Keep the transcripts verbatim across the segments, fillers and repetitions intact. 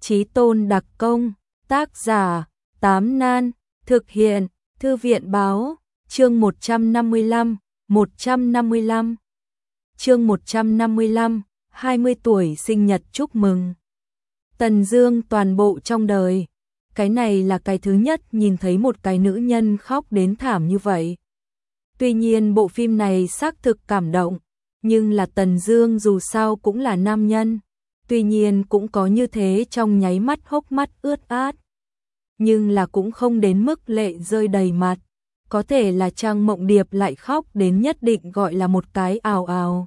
Chí tôn đặc công, tác giả, Tám Nan, thực hiện, Thư viện báo, chương một trăm năm mươi lăm, một trăm năm mươi lăm. Chương một trăm năm mươi lăm, hai mươi tuổi sinh nhật chúc mừng. Tần Dương toàn bộ trong đời, cái này là cái thứ nhất nhìn thấy một cái nữ nhân khóc đến thảm như vậy. Tuy nhiên bộ phim này xác thực cảm động, nhưng là Tần Dương dù sao cũng là nam nhân, tuy nhiên cũng có như thế trong nháy mắt hốc mắt ướt át. Nhưng là cũng không đến mức lệ rơi đầy mặt, có thể là Trang Mộng Điệp lại khóc đến nhất định gọi là một cái ào ào.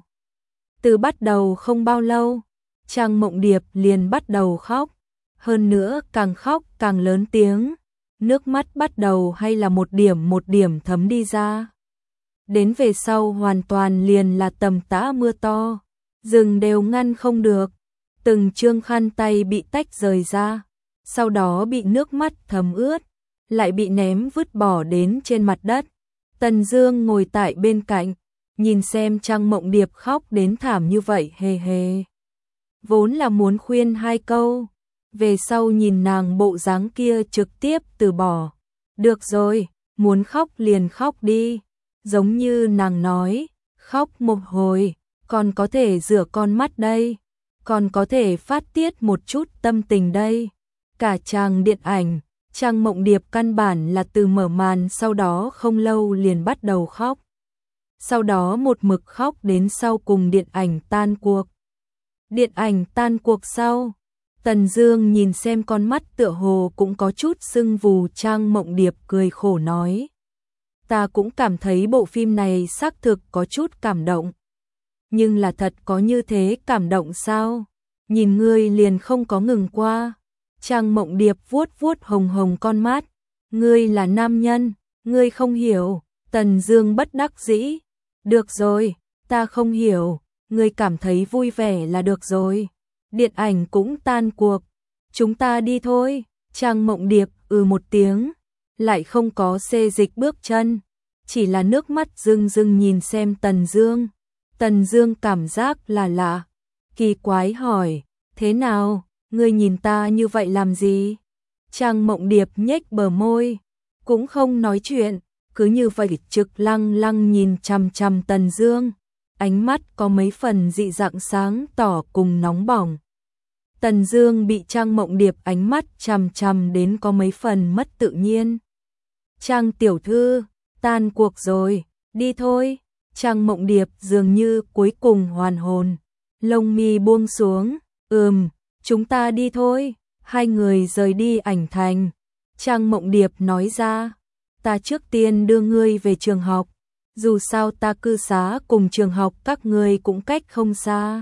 Từ bắt đầu không bao lâu, Trang Mộng Điệp liền bắt đầu khóc, hơn nữa càng khóc càng lớn tiếng, nước mắt bắt đầu hay là một điểm một điểm thấm đi ra. Đến về sau hoàn toàn liền là tầm tã mưa to, rừng đều ngăn không được, từng trương khăn tay bị tách rời ra, sau đó bị nước mắt thấm ướt, lại bị ném vứt bỏ đến trên mặt đất. Tần Dương ngồi tại bên cạnh, nhìn xem Trang Mộng Điệp khóc đến thảm như vậy hề hề. Vốn là muốn khuyên hai câu, về sau nhìn nàng bộ dáng kia trực tiếp từ bỏ. Được rồi, muốn khóc liền khóc đi. Giống như nàng nói, khóc một hồi, còn có thể rửa con mắt đây, còn có thể phát tiết một chút tâm tình đây. Cả tràng điện ảnh, Trang Mộng Điệp căn bản là từ mở màn sau đó không lâu liền bắt đầu khóc. Sau đó một mực khóc đến sau cùng điện ảnh tan cuộc. Điện ảnh tan cuộc sau, Tần Dương nhìn xem con mắt tựa hồ cũng có chút sưng vù, Trang Mộng Điệp cười khổ nói: "Ta cũng cảm thấy bộ phim này xác thực có chút cảm động. Nhưng là thật có như thế cảm động sao? Nhìn ngươi liền không có ngừng qua." Trang Mộng Điệp vuốt vuốt hồng hồng con mắt, "Ngươi là nam nhân, ngươi không hiểu." Tần Dương bất đắc dĩ: "Được rồi, ta không hiểu, ngươi cảm thấy vui vẻ là được rồi. Điện ảnh cũng tan cuộc, chúng ta đi thôi." Trang Mộng Điệp ừ một tiếng, lại không có xê dịch bước chân, chỉ là nước mắt rưng rưng nhìn xem Tần Dương. Tần Dương cảm giác là lạ, kỳ quái hỏi: "Thế nào, ngươi nhìn ta như vậy làm gì?" Trang Mộng Điệp nhếch bờ môi, cũng không nói chuyện, cứ như vậy trực lăng lăng nhìn chằm chằm Tần Dương, ánh mắt có mấy phần dị dạng sáng tỏ cùng nóng bỏng. Tần Dương bị Trang Mộng Điệp ánh mắt chằm chằm đến có mấy phần mất tự nhiên. "Trang tiểu thư, tan cuộc rồi, đi thôi." Trang Mộng Điệp dường như cuối cùng hoàn hồn, lông mi buông xuống, "Ừm, chúng ta đi thôi." Hai người rời đi ảnh thành. Trang Mộng Điệp nói ra: "Ta trước tiên đưa ngươi về trường học, dù sao ta cư xá cùng trường học các ngươi cũng cách không xa."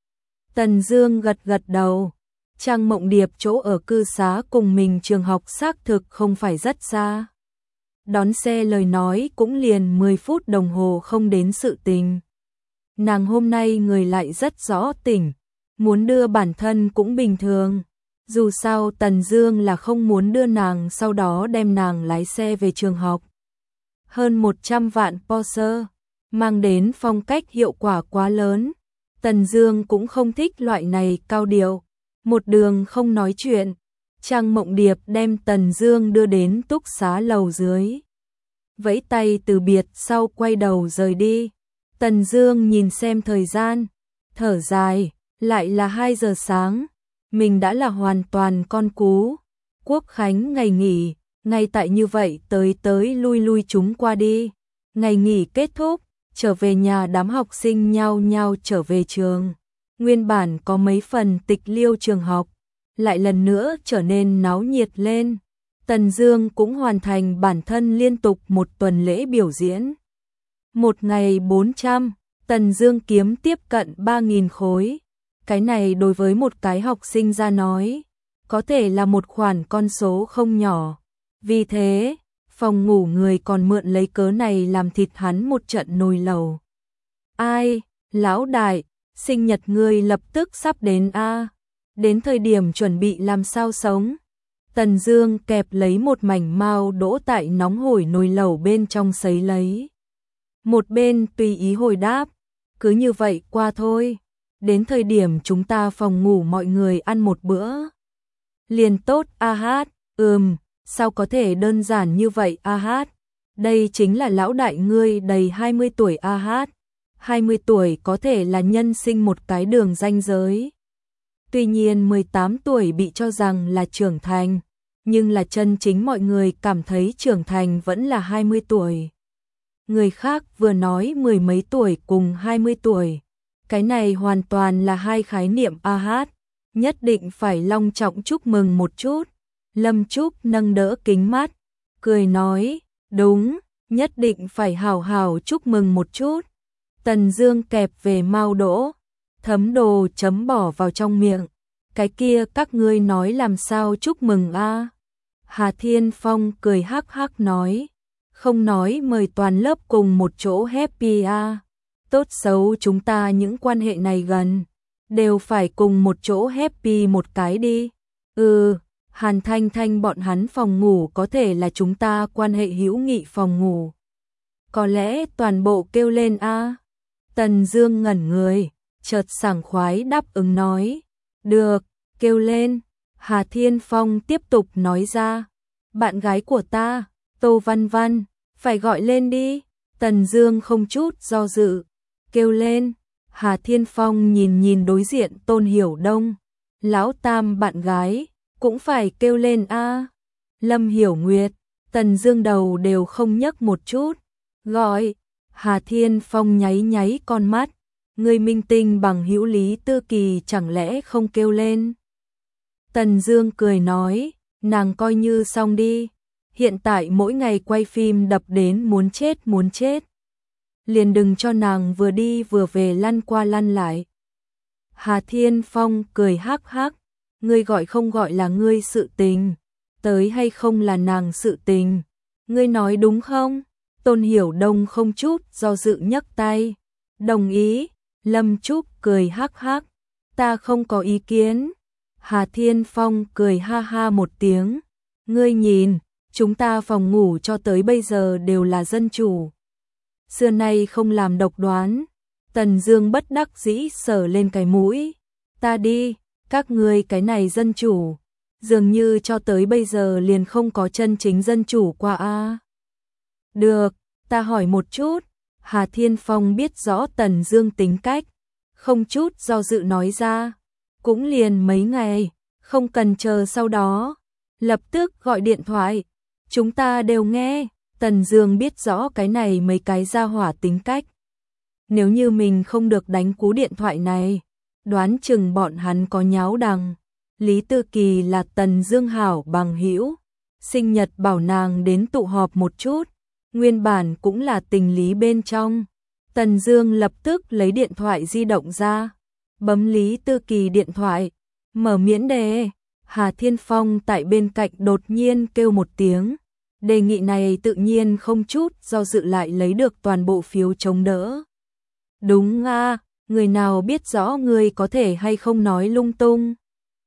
Tần Dương gật gật đầu. Trang Mộng Điệp chỗ ở cư xá cùng mình trường học xác thực không phải rất xa. Đón xe lời nói cũng liền mười phút đồng hồ không đến sự tình. Nàng hôm nay người lại rất rõ tỉnh, muốn đưa bản thân cũng bình thường. Dù sao Tần Dương là không muốn đưa nàng sau đó đem nàng lái xe về trường học. Hơn một trăm vạn Porsche, mang đến phong cách hiệu quả quá lớn. Tần Dương cũng không thích loại này cao điệu. Một đường không nói chuyện, Trang Mộng Điệp đem Tần Dương đưa đến túc xá lầu dưới. Vẫy tay từ biệt sau quay đầu rời đi. Tần Dương nhìn xem thời gian, thở dài, lại là hai giờ sáng, mình đã là hoàn toàn con cú. Quốc khánh ngày nghỉ, ngay tại như vậy tới tới lui lui chúng qua đi. Ngày nghỉ kết thúc, trở về nhà đám học sinh nhao nhao trở về trường. Nguyên bản có mấy phần tịch liêu trường học, lại lần nữa trở nên náo nhiệt lên. Tần Dương cũng hoàn thành bản thân liên tục một tuần lễ biểu diễn. Một ngày bốn trăm, Tần Dương kiếm tiếp cận ba nghìn khối. Cái này đối với một cái học sinh ra nói, có thể là một khoản con số không nhỏ. Vì thế, phòng ngủ người còn mượn lấy cớ này làm thịt hắn một trận nồi lẩu. "Ai, lão đại, sinh nhật ngươi lập tức sắp đến a, đến thời điểm chuẩn bị làm sao sống?" Tần Dương kẹp lấy một mảnh mao đỗ tại nóng hổi nồi lẩu bên trong sấy lấy. Một bên tùy ý hồi đáp: "Cứ như vậy qua thôi, đến thời điểm chúng ta phòng ngủ mọi người ăn một bữa." Liền tốt a hát, ừm, sao có thể đơn giản như vậy a hát? Đây chính là lão đại ngươi đầy hai mươi tuổi a hát. hai mươi tuổi có thể là nhân sinh một cái đường ranh giới. Tuy nhiên mười tám tuổi bị cho rằng là trưởng thành, nhưng là chân chính mọi người cảm thấy trưởng thành vẫn là hai mươi tuổi. Người khác vừa nói mười mấy tuổi cùng hai mươi tuổi. Cái này hoàn toàn là hai khái niệm a hát, nhất định phải long trọng chúc mừng một chút. Lâm Trúc nâng đỡ kính mắt, cười nói, đúng, nhất định phải hào hào chúc mừng một chút. Tần Dương kẹp về mao đỗ, thấm đồ chấm bỏ vào trong miệng. Cái kia các ngươi nói làm sao chúc mừng a? Hà Thiên Phong cười hắc hắc nói, không nói mời toàn lớp cùng một chỗ happy a. Tốt xấu chúng ta những quan hệ này gần, đều phải cùng một chỗ happy một cái đi. Ừ, Hàn Thanh Thanh bọn hắn phòng ngủ có thể là chúng ta quan hệ hữu nghị phòng ngủ. Có lẽ toàn bộ kêu lên a. Tần Dương ngẩn người, chợt sảng khoái đáp ứng nói, được, kêu lên. Hà Thiên Phong tiếp tục nói ra, bạn gái của ta, Tô Văn Văn, phải gọi lên đi. Tần Dương không chút do dự, kêu lên. Hà Thiên Phong nhìn nhìn đối diện Tôn Hiểu Đông, lão tam bạn gái, cũng phải kêu lên a. Lâm Hiểu Nguyệt, Tần Dương đầu đều không nhấc một chút, gọi. Hà Thiên Phong nháy nháy con mắt, người minh tinh bằng hữu Lý Tư Kỳ chẳng lẽ không kêu lên. Tần Dương cười nói, nàng coi như xong đi, hiện tại mỗi ngày quay phim đập đến muốn chết muốn chết. Liền đừng cho nàng vừa đi vừa về lăn qua lăn lại. Hà Thiên Phong cười hắc hắc, ngươi gọi không gọi là ngươi sự tình, tới hay không là nàng sự tình, ngươi nói đúng không? Tôn Hiểu Đông không chút do dự nhấc tay, đồng ý. Lâm Trúc cười hắc hắc, ta không có ý kiến. Hà Thiên Phong cười ha ha một tiếng, ngươi nhìn, chúng ta phòng ngủ cho tới bây giờ đều là dân chủ, xưa nay không làm độc đoán. Tần Dương bất đắc dĩ sờ lên cái mũi, ta đi, các ngươi cái này dân chủ, dường như cho tới bây giờ liền không có chân chính dân chủ qua a. Được, ta hỏi một chút. Hà Thiên Phong biết rõ Tần Dương tính cách, không chút do dự nói ra, cũng liền mấy ngày, không cần chờ sau đó, lập tức gọi điện thoại, chúng ta đều nghe. Tần Dương biết rõ cái này mấy cái gia hỏa tính cách, nếu như mình không được đánh cú điện thoại này, đoán chừng bọn hắn có nháo đằng. Lý Tư Kỳ là Tần Dương hảo bằng hữu, sinh nhật bảo nàng đến tụ họp một chút, nguyên bản cũng là tình lý bên trong. Tần Dương lập tức lấy điện thoại di động ra, bấm Lý Tư Kỳ điện thoại, mở miễn đề. Hà Thiên Phong tại bên cạnh đột nhiên kêu một tiếng, đề nghị này tự nhiên không chút do dự lại lấy được toàn bộ phiếu chống đỡ. Đúng a, người nào biết rõ người có thể hay không nói lung tung.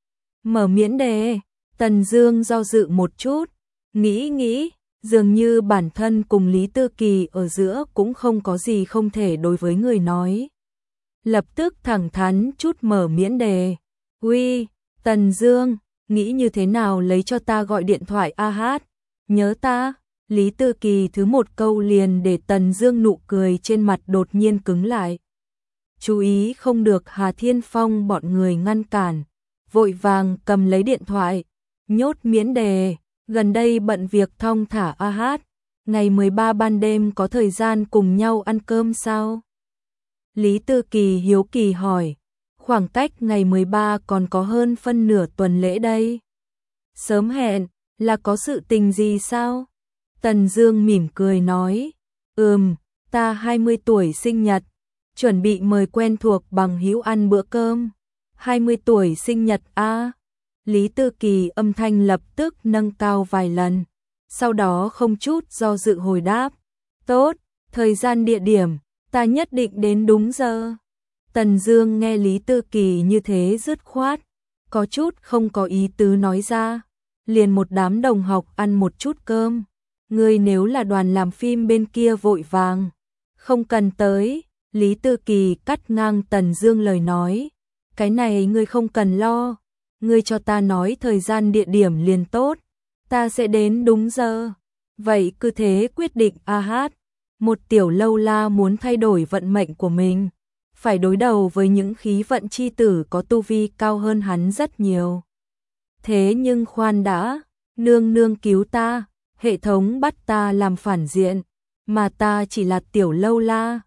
Mở miễn đề. Tần Dương do dự một chút, nghĩ nghĩ, dường như bản thân cùng Lý Tư Kỳ ở giữa cũng không có gì không thể đối với người nói. Lập tức thẳng thắn chút mở miễn đề. Uy, Tần Dương, nghĩ như thế nào lấy cho ta gọi điện thoại a hát, nhớ ta. Lý Tư Kỳ thứ một câu liền để Tần Dương nụ cười trên mặt đột nhiên cứng lại. Chú ý không được Hà Thiên Phong bọn người ngăn cản, vội vàng cầm lấy điện thoại, nhốt miễn đề, gần đây bận việc thong thả a hát, ngày mười ba ban đêm có thời gian cùng nhau ăn cơm sao? Lý Tư Kỳ hiếu kỳ hỏi, khoảng cách ngày mười ba còn có hơn phân nửa tuần lễ đây. Sớm hẹn, là có sự tình gì sao? Tần Dương mỉm cười nói, ừm, ta hai mươi tuổi sinh nhật, chuẩn bị mời quen thuộc bằng hữu ăn bữa cơm. hai mươi tuổi sinh nhật a. Lý Tư Kỳ âm thanh lập tức nâng cao vài lần, sau đó không chút do dự hồi đáp, tốt, thời gian địa điểm, ta nhất định đến đúng giờ. Tần Dương nghe Lý Tư Kỳ như thế dứt khoát, có chút không có ý tứ nói ra, liền một đám đồng học ăn một chút cơm, ngươi nếu là đoàn làm phim bên kia vội vàng, không cần tới. Lý Tư Kỳ cắt ngang Tần Dương lời nói, cái này ngươi không cần lo, ngươi cho ta nói thời gian địa điểm liền tốt, ta sẽ đến đúng giờ. Vậy cứ thế quyết định a hát. Một tiểu lâu la muốn thay đổi vận mệnh của mình, phải đối đầu với những khí vận chi tử có tu vi cao hơn hắn rất nhiều. Thế nhưng khoan đã, nương nương cứu ta, hệ thống bắt ta làm phản diện, mà ta chỉ là tiểu lâu la,